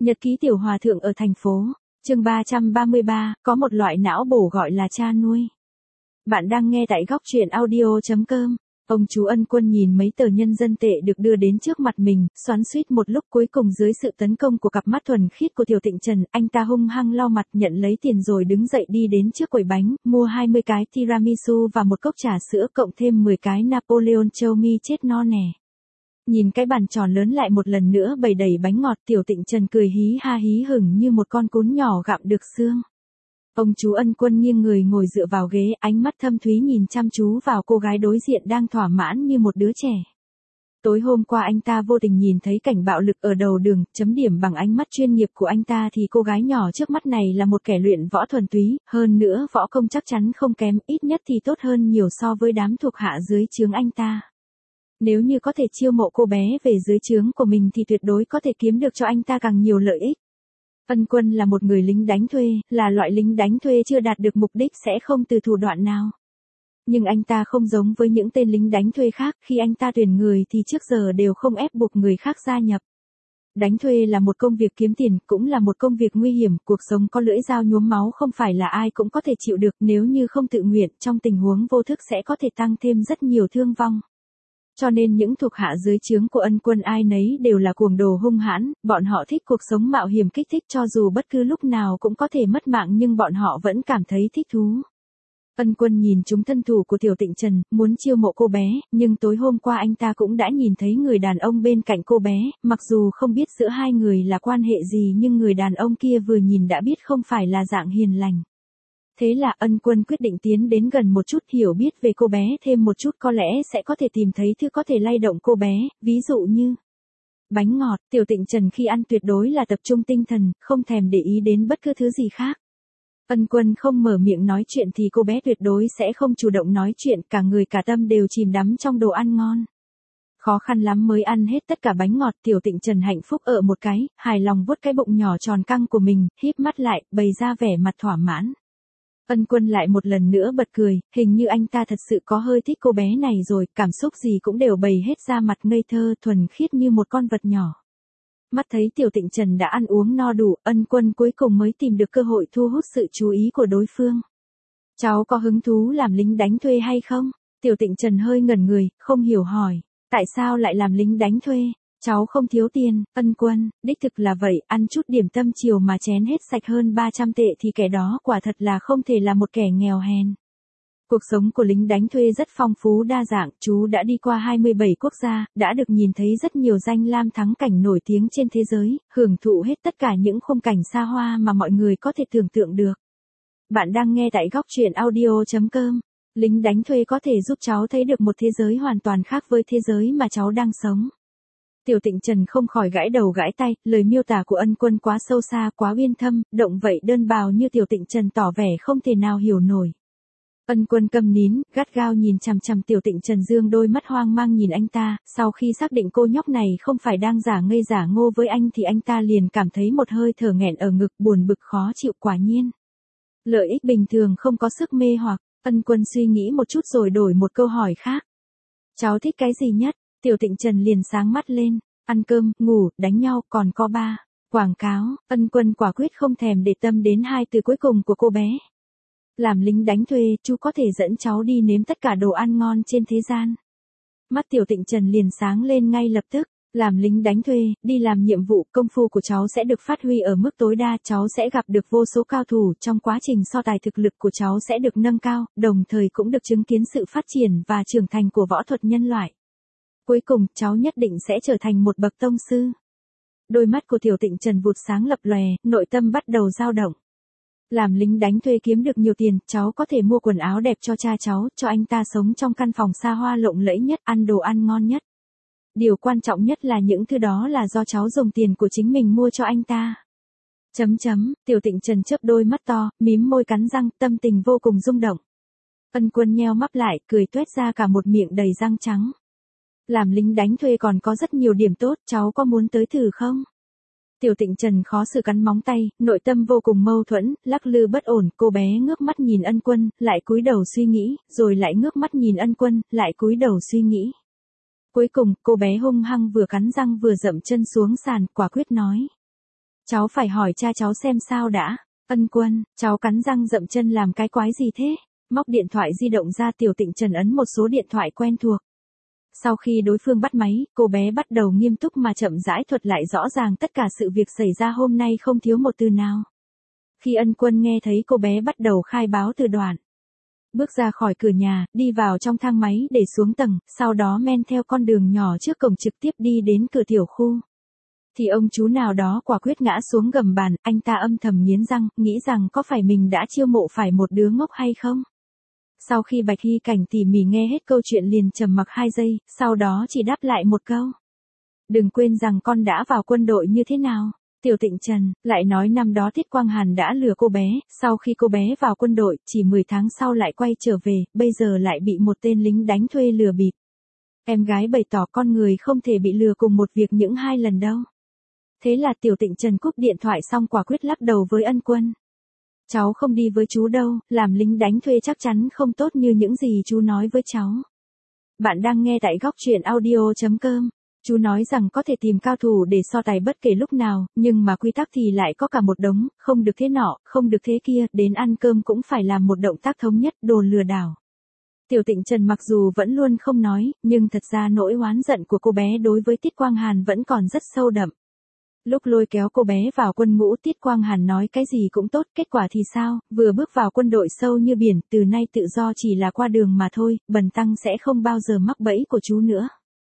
Nhật ký tiểu hòa thượng ở thành phố. Chương 333, có một loại não bổ gọi là cha nuôi. Bạn đang nghe tại góc truyện audio.com. Ông chú Ân Quân nhìn mấy tờ nhân dân tệ được đưa đến trước mặt mình, xoắn xuýt một lúc, cuối cùng dưới sự tấn công của cặp mắt thuần khiết của Tiểu Tịnh Trần, anh ta hung hăng lau mặt, nhận lấy tiền rồi đứng dậy đi đến trước quầy bánh, mua 20 cái tiramisu và một cốc trà sữa cộng thêm 10 cái Napoleon Chow mi chết no nè. Nhìn cái bàn tròn lớn lại một lần nữa bày đầy bánh ngọt, Tiểu Tịnh Trần cười hí ha hí hửng như một con cún nhỏ gặm được xương. Ông chú Ân Quân nghiêng người ngồi dựa vào ghế, ánh mắt thâm thúy nhìn chăm chú vào cô gái đối diện đang thỏa mãn như một đứa trẻ. Tối hôm qua anh ta vô tình nhìn thấy cảnh bạo lực ở đầu đường, chấm điểm bằng ánh mắt chuyên nghiệp của anh ta thì cô gái nhỏ trước mắt này là một kẻ luyện võ thuần túy, hơn nữa võ công chắc chắn không kém, ít nhất thì tốt hơn nhiều so với đám thuộc hạ dưới trướng anh ta. Nếu như có thể chiêu mộ cô bé về dưới trướng của mình thì tuyệt đối có thể kiếm được cho anh ta càng nhiều lợi ích. Ân Quân là một người lính đánh thuê, là loại lính đánh thuê chưa đạt được mục đích sẽ không từ thủ đoạn nào. Nhưng anh ta không giống với những tên lính đánh thuê khác, khi anh ta tuyển người thì trước giờ đều không ép buộc người khác gia nhập. Đánh thuê là một công việc kiếm tiền, cũng là một công việc nguy hiểm, cuộc sống có lưỡi dao nhuốm máu không phải là ai cũng có thể chịu được, nếu như không tự nguyện, trong tình huống vô thức sẽ có thể tăng thêm rất nhiều thương vong. Cho nên những thuộc hạ dưới trướng của Ân Quân ai nấy đều là cuồng đồ hung hãn, bọn họ thích cuộc sống mạo hiểm kích thích, cho dù bất cứ lúc nào cũng có thể mất mạng nhưng bọn họ vẫn cảm thấy thích thú. Ân Quân nhìn chúng thân thủ của Tiểu Tịnh Trần, muốn chiêu mộ cô bé, nhưng tối hôm qua anh ta cũng đã nhìn thấy người đàn ông bên cạnh cô bé, mặc dù không biết giữa hai người là quan hệ gì nhưng người đàn ông kia vừa nhìn đã biết không phải là dạng hiền lành. Thế là Ân Quân quyết định tiến đến gần một chút, hiểu biết về cô bé thêm một chút, có lẽ sẽ có thể tìm thấy thứ có thể lay động cô bé, ví dụ như bánh ngọt. Tiểu Tịnh Trần khi ăn tuyệt đối là tập trung tinh thần, không thèm để ý đến bất cứ thứ gì khác. Ân Quân không mở miệng nói chuyện thì cô bé tuyệt đối sẽ không chủ động nói chuyện, cả người cả tâm đều chìm đắm trong đồ ăn ngon. Khó khăn lắm mới ăn hết tất cả bánh ngọt, Tiểu Tịnh Trần hạnh phúc ở một cái, hài lòng vuốt cái bụng nhỏ tròn căng của mình, híp mắt lại, bày ra vẻ mặt thỏa mãn. Ân Quân lại một lần nữa bật cười, hình như anh ta thật sự có hơi thích cô bé này rồi, cảm xúc gì cũng đều bày hết ra mặt, ngây thơ, thuần khiết như một con vật nhỏ. Mắt thấy Tiểu Tịnh Trần đã ăn uống no đủ, Ân Quân cuối cùng mới tìm được cơ hội thu hút sự chú ý của đối phương. Cháu có hứng thú làm lính đánh thuê hay không? Tiểu Tịnh Trần hơi ngẩn người, không hiểu hỏi. Tại sao lại làm lính đánh thuê? Cháu không thiếu tiền. Ân Quân, đích thực là vậy, ăn chút điểm tâm chiều mà chén hết sạch hơn 300 tệ thì kẻ đó quả thật là không thể là một kẻ nghèo hèn. Cuộc sống của lính đánh thuê rất phong phú đa dạng, chú đã đi qua 27 quốc gia, đã được nhìn thấy rất nhiều danh lam thắng cảnh nổi tiếng trên thế giới, hưởng thụ hết tất cả những khung cảnh xa hoa mà mọi người có thể tưởng tượng được. Bạn đang nghe tại góc truyện audio.com. Lính đánh thuê có thể giúp cháu thấy được một thế giới hoàn toàn khác với thế giới mà cháu đang sống. Tiểu Tịnh Trần không khỏi gãi đầu gãi tay, lời miêu tả của Ân Quân quá sâu xa, quá uyên thâm, động vậy đơn bào như Tiểu Tịnh Trần tỏ vẻ không thể nào hiểu nổi. Ân Quân câm nín, gắt gao nhìn chằm chằm Tiểu Tịnh Trần, dương đôi mắt hoang mang nhìn anh ta, sau khi xác định cô nhóc này không phải đang giả ngây giả ngô với anh thì anh ta liền cảm thấy một hơi thở nghẹn ở ngực, buồn bực khó chịu, quả nhiên. Lợi ích bình thường không có sức mê hoặc. Ân Quân suy nghĩ một chút rồi đổi một câu hỏi khác. Cháu thích cái gì nhất? Tiểu Tịnh Trần liền sáng mắt lên. Ăn cơm, ngủ, đánh nhau, còn có ba. Quảng cáo. Ân Quân quả quyết không thèm để tâm đến hai từ cuối cùng của cô bé. Làm lính đánh thuê, chú có thể dẫn cháu đi nếm tất cả đồ ăn ngon trên thế gian. Mắt Tiểu Tịnh Trần liền sáng lên ngay lập tức. Làm lính đánh thuê, đi làm nhiệm vụ, công phu của cháu sẽ được phát huy ở mức tối đa, cháu sẽ gặp được vô số cao thủ, trong quá trình so tài thực lực của cháu sẽ được nâng cao, đồng thời cũng được chứng kiến sự phát triển và trưởng thành của võ thuật nhân loại. Cuối cùng, cháu nhất định sẽ trở thành một bậc tông sư. Đôi mắt của Tiểu Tịnh Trần vụt sáng lập lòe, nội tâm bắt đầu dao động. Làm lính đánh thuê kiếm được nhiều tiền, cháu có thể mua quần áo đẹp cho cha cháu, cho anh ta sống trong căn phòng xa hoa lộng lẫy nhất, ăn đồ ăn ngon nhất. Điều quan trọng nhất là những thứ đó là do cháu dùng tiền của chính mình mua cho anh ta. Tiểu Tịnh Trần chớp đôi mắt to, mím môi cắn răng, tâm tình vô cùng rung động. Ân Quân nheo mắt lại, cười tuét ra cả một miệng đầy răng trắng. Làm lính đánh thuê còn có rất nhiều điểm tốt, cháu có muốn tới thử không? Tiểu Tịnh Trần khó xử cắn móng tay, nội tâm vô cùng mâu thuẫn, lắc lư bất ổn, cô bé ngước mắt nhìn Ân Quân, lại cúi đầu suy nghĩ, rồi lại ngước mắt nhìn Ân Quân, lại cúi đầu suy nghĩ. Cuối cùng, cô bé hung hăng vừa cắn răng vừa dậm chân xuống sàn, quả quyết nói. Cháu phải hỏi cha cháu xem sao đã. Ân Quân, cháu cắn răng dậm chân làm cái quái gì thế? Móc điện thoại di động ra, Tiểu Tịnh Trần ấn một số điện thoại quen thuộc. Sau khi đối phương bắt máy, cô bé bắt đầu nghiêm túc mà chậm rãi thuật lại rõ ràng tất cả sự việc xảy ra hôm nay không thiếu một từ nào. Khi Ân Quân nghe thấy cô bé bắt đầu khai báo từ đoạn. Bước ra khỏi cửa nhà, đi vào trong thang máy để xuống tầng, sau đó men theo con đường nhỏ trước cổng trực tiếp đi đến cửa tiểu khu. Thì ông chú nào đó quả quyết ngã xuống gầm bàn, anh ta âm thầm nghiến răng, nghĩ rằng có phải mình đã chiêu mộ phải một đứa ngốc hay không? Sau khi Bạch Hy Cảnh tỉ mỉ nghe hết câu chuyện liền trầm mặc 2 giây, sau đó chỉ đáp lại một câu. Đừng quên rằng con đã vào quân đội như thế nào. Tiểu Tịnh Trần lại nói năm đó Tiết Quang Hàn đã lừa cô bé, sau khi cô bé vào quân đội, chỉ 10 tháng sau lại quay trở về, bây giờ lại bị một tên lính đánh thuê lừa bịp. Em gái bày tỏ con người không thể bị lừa cùng một việc những 2 lần đâu. Thế là Tiểu Tịnh Trần cúp điện thoại xong quả quyết lắc đầu với Ân Quân. Cháu không đi với chú đâu, làm lính đánh thuê chắc chắn không tốt như những gì chú nói với cháu. Bạn đang nghe tại góc truyện audio.com. Chú nói rằng có thể tìm cao thủ để so tài bất kể lúc nào, nhưng mà quy tắc thì lại có cả một đống, không được thế nọ, không được thế kia, đến ăn cơm cũng phải làm một động tác thống nhất, đồ lừa đảo. Tiểu Tịnh Trần mặc dù vẫn luôn không nói, nhưng thật ra nỗi oán giận của cô bé đối với Tiết Quang Hàn vẫn còn rất sâu đậm. Lúc lôi kéo cô bé vào quân ngũ, Tiết Quang Hàn nói cái gì cũng tốt, kết quả thì sao, vừa bước vào quân đội sâu như biển, từ nay tự do chỉ là qua đường mà thôi, bần tăng sẽ không bao giờ mắc bẫy của chú nữa.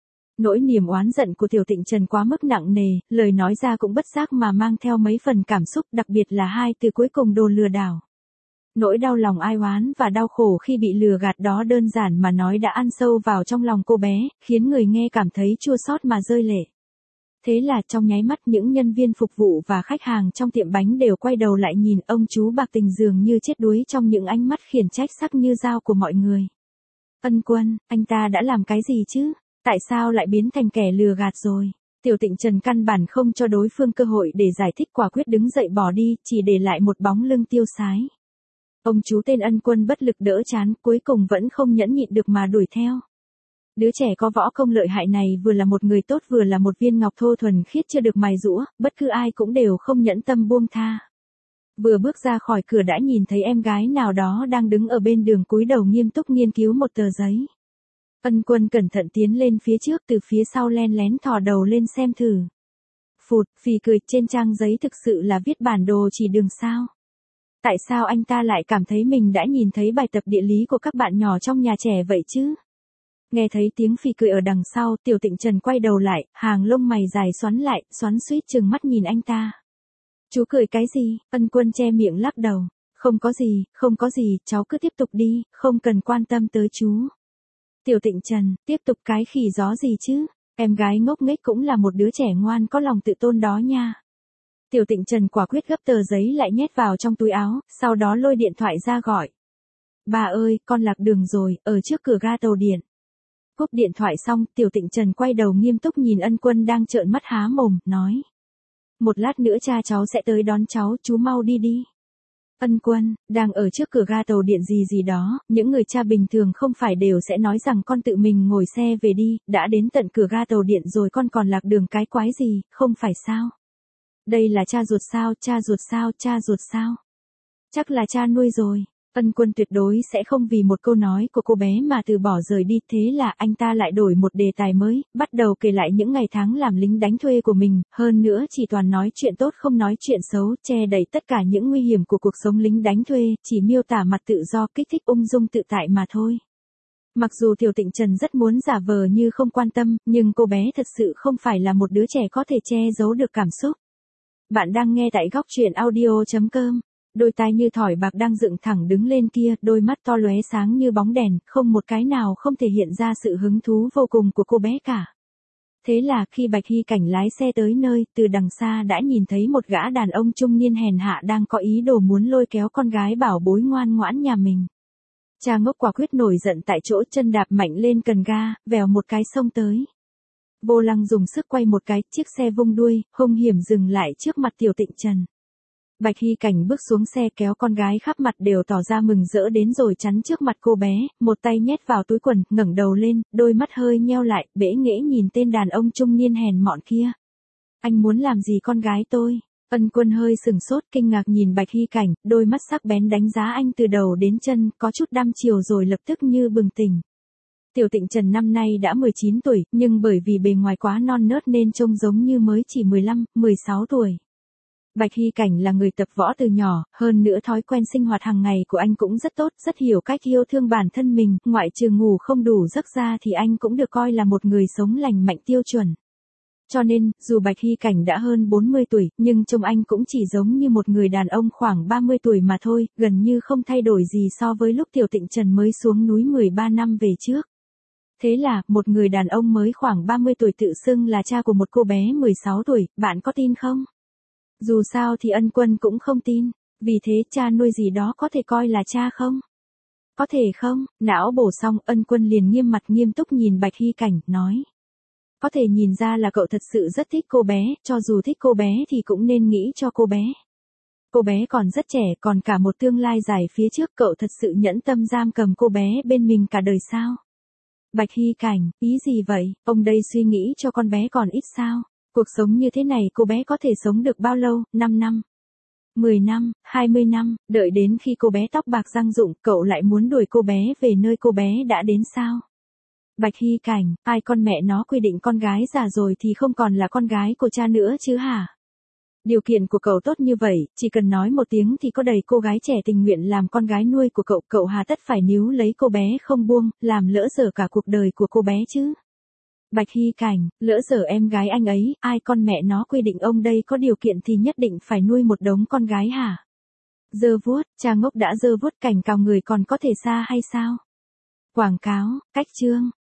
Nỗi niềm oán giận của Tiểu Tịnh Trần quá mức nặng nề, lời nói ra cũng bất giác mà mang theo mấy phần cảm xúc, đặc biệt là 2 từ cuối cùng, đồ lừa đảo. Nỗi đau lòng ai oán và đau khổ khi bị lừa gạt đó đơn giản mà nói đã ăn sâu vào trong lòng cô bé, khiến người nghe cảm thấy chua xót mà rơi lệ. Thế là trong nháy mắt những nhân viên phục vụ và khách hàng trong tiệm bánh đều quay đầu lại nhìn ông chú bạc tình dường như chết đuối trong những ánh mắt khiển trách sắc như dao của mọi người. Ân Quân, anh ta đã làm cái gì chứ? Tại sao lại biến thành kẻ lừa gạt rồi? Tiểu Tịnh Trần căn bản không cho đối phương cơ hội để giải thích, quả quyết đứng dậy bỏ đi, chỉ để lại một bóng lưng tiêu sái. Ông chú tên Ân Quân bất lực đỡ chán, cuối cùng vẫn không nhẫn nhịn được mà đuổi theo. Đứa trẻ có võ công lợi hại này vừa là một người tốt vừa là một viên ngọc thô thuần khiết chưa được mài giũa, bất cứ ai cũng đều không nhẫn tâm buông tha. Vừa bước ra khỏi cửa đã nhìn thấy em gái nào đó đang đứng ở bên đường cúi đầu nghiêm túc nghiên cứu một tờ giấy. Ân Quân cẩn thận tiến lên phía trước, từ phía sau len lén thò đầu lên xem thử. Phụt, phì cười, trên trang giấy thực sự là viết bản đồ chỉ đường sao? Tại sao anh ta lại cảm thấy mình đã nhìn thấy bài tập địa lý của các bạn nhỏ trong nhà trẻ vậy chứ? Nghe thấy tiếng phì cười ở đằng sau, Tiểu Tịnh Trần quay đầu lại, hàng lông mày dài xoắn lại, xoắn xuýt trừng mắt nhìn anh ta. Chú cười cái gì? Ân Quân che miệng lắc đầu. Không có gì, không có gì, cháu cứ tiếp tục đi, không cần quan tâm tới chú. Tiểu Tịnh Trần, tiếp tục cái khỉ gió gì chứ? Em gái ngốc nghếch cũng là một đứa trẻ ngoan có lòng tự tôn đó nha. Tiểu Tịnh Trần quả quyết gấp tờ giấy lại nhét vào trong túi áo, sau đó lôi điện thoại ra gọi. Bà ơi, con lạc đường rồi, ở trước cửa ga tàu điện. Cúp điện thoại xong, Tiểu Tịnh Trần quay đầu nghiêm túc nhìn Ân Quân đang trợn mắt há mồm, nói. Một lát nữa cha cháu sẽ tới đón cháu, chú mau đi đi. Ân Quân, đang ở trước cửa ga tàu điện gì gì đó, những người cha bình thường không phải đều sẽ nói rằng con tự mình ngồi xe về đi, đã đến tận cửa ga tàu điện rồi con còn lạc đường cái quái gì, không phải sao? Đây là cha ruột sao, cha ruột sao, cha ruột sao? Chắc là cha nuôi rồi. Ân Quân tuyệt đối sẽ không vì một câu nói của cô bé mà từ bỏ rời đi, thế là anh ta lại đổi một đề tài mới, bắt đầu kể lại những ngày tháng làm lính đánh thuê của mình, hơn nữa chỉ toàn nói chuyện tốt không nói chuyện xấu, che đậy tất cả những nguy hiểm của cuộc sống lính đánh thuê, chỉ miêu tả mặt tự do, kích thích ung dung tự tại mà thôi. Mặc dù Tiểu Tịnh Trần rất muốn giả vờ như không quan tâm, nhưng cô bé thật sự không phải là một đứa trẻ có thể che giấu được cảm xúc. Bạn đang nghe tại góc truyện audio.com. Đôi tai như thỏi bạc đang dựng thẳng đứng lên kia, đôi mắt to lóe sáng như bóng đèn, không một cái nào không thể hiện ra sự hứng thú vô cùng của cô bé cả. Thế là khi Bạch Hy Cảnh lái xe tới nơi, từ đằng xa đã nhìn thấy một gã đàn ông trung niên hèn hạ đang có ý đồ muốn lôi kéo con gái bảo bối ngoan ngoãn nhà mình. Cha ngốc quả quyết nổi giận tại chỗ, chân đạp mạnh lên cần ga, vèo một cái xông tới. Vô lăng dùng sức quay một cái, chiếc xe vung đuôi, hung hiểm dừng lại trước mặt Tiểu Tịnh Trần. Bạch Hy Cảnh bước xuống xe kéo con gái khắp mặt đều tỏ ra mừng rỡ đến rồi chắn trước mặt cô bé, một tay nhét vào túi quần, ngẩng đầu lên, đôi mắt hơi nheo lại, bẽ nghễ nhìn tên đàn ông trung niên hèn mọn kia. Anh muốn làm gì con gái tôi? Ân Quân hơi sừng sốt kinh ngạc nhìn Bạch Hy Cảnh, đôi mắt sắc bén đánh giá anh từ đầu đến chân, có chút đăm chiều rồi lập tức như bừng tỉnh. Tiểu Tịnh Trần năm nay đã 19 tuổi, nhưng bởi vì bề ngoài quá non nớt nên trông giống như mới chỉ 15, 16 tuổi. Bạch Hy Cảnh là người tập võ từ nhỏ, hơn nữa thói quen sinh hoạt hàng ngày của anh cũng rất tốt, rất hiểu cách yêu thương bản thân mình, ngoại trừ ngủ không đủ giấc ra thì anh cũng được coi là một người sống lành mạnh tiêu chuẩn. Cho nên, dù Bạch Hy Cảnh đã hơn 40 tuổi, nhưng trông anh cũng chỉ giống như một người đàn ông khoảng 30 tuổi mà thôi, gần như không thay đổi gì so với lúc Tiểu Tịnh Trần mới xuống núi 13 năm về trước. Thế là, một người đàn ông mới khoảng 30 tuổi tự xưng là cha của một cô bé 16 tuổi, bạn có tin không? Dù sao thì Ân Quân cũng không tin, vì thế cha nuôi gì đó có thể coi là cha không? Có thể không? Não bổ xong, Ân Quân liền nghiêm mặt nghiêm túc nhìn Bạch Hy Cảnh, nói. Có thể nhìn ra là cậu thật sự rất thích cô bé, cho dù thích cô bé thì cũng nên nghĩ cho cô bé. Cô bé còn rất trẻ, còn cả một tương lai dài phía trước, cậu thật sự nhẫn tâm giam cầm cô bé bên mình cả đời sao? Bạch Hy Cảnh, ý gì vậy, ông đây suy nghĩ cho con bé còn ít sao? Cuộc sống như thế này cô bé có thể sống được bao lâu, 5 năm, 10 năm, 20 năm, đợi đến khi cô bé tóc bạc răng rụng, cậu lại muốn đuổi cô bé về nơi cô bé đã đến sao? Bạch Hy Cảnh, ai con mẹ nó quy định con gái già rồi thì không còn là con gái của cha nữa chứ hả? Điều kiện của cậu tốt như vậy, chỉ cần nói một tiếng thì có đầy cô gái trẻ tình nguyện làm con gái nuôi của cậu, cậu hà tất phải níu lấy cô bé không buông, làm lỡ dở cả cuộc đời của cô bé chứ. Bạch Hy Cảnh, lỡ dở em gái anh ấy, ai con mẹ nó quy định ông đây có điều kiện thì nhất định phải nuôi một đống con gái hả? Dơ vuốt, cha ngốc đã dơ vuốt cảnh cào người còn có thể xa hay sao? Quảng cáo, cách chương.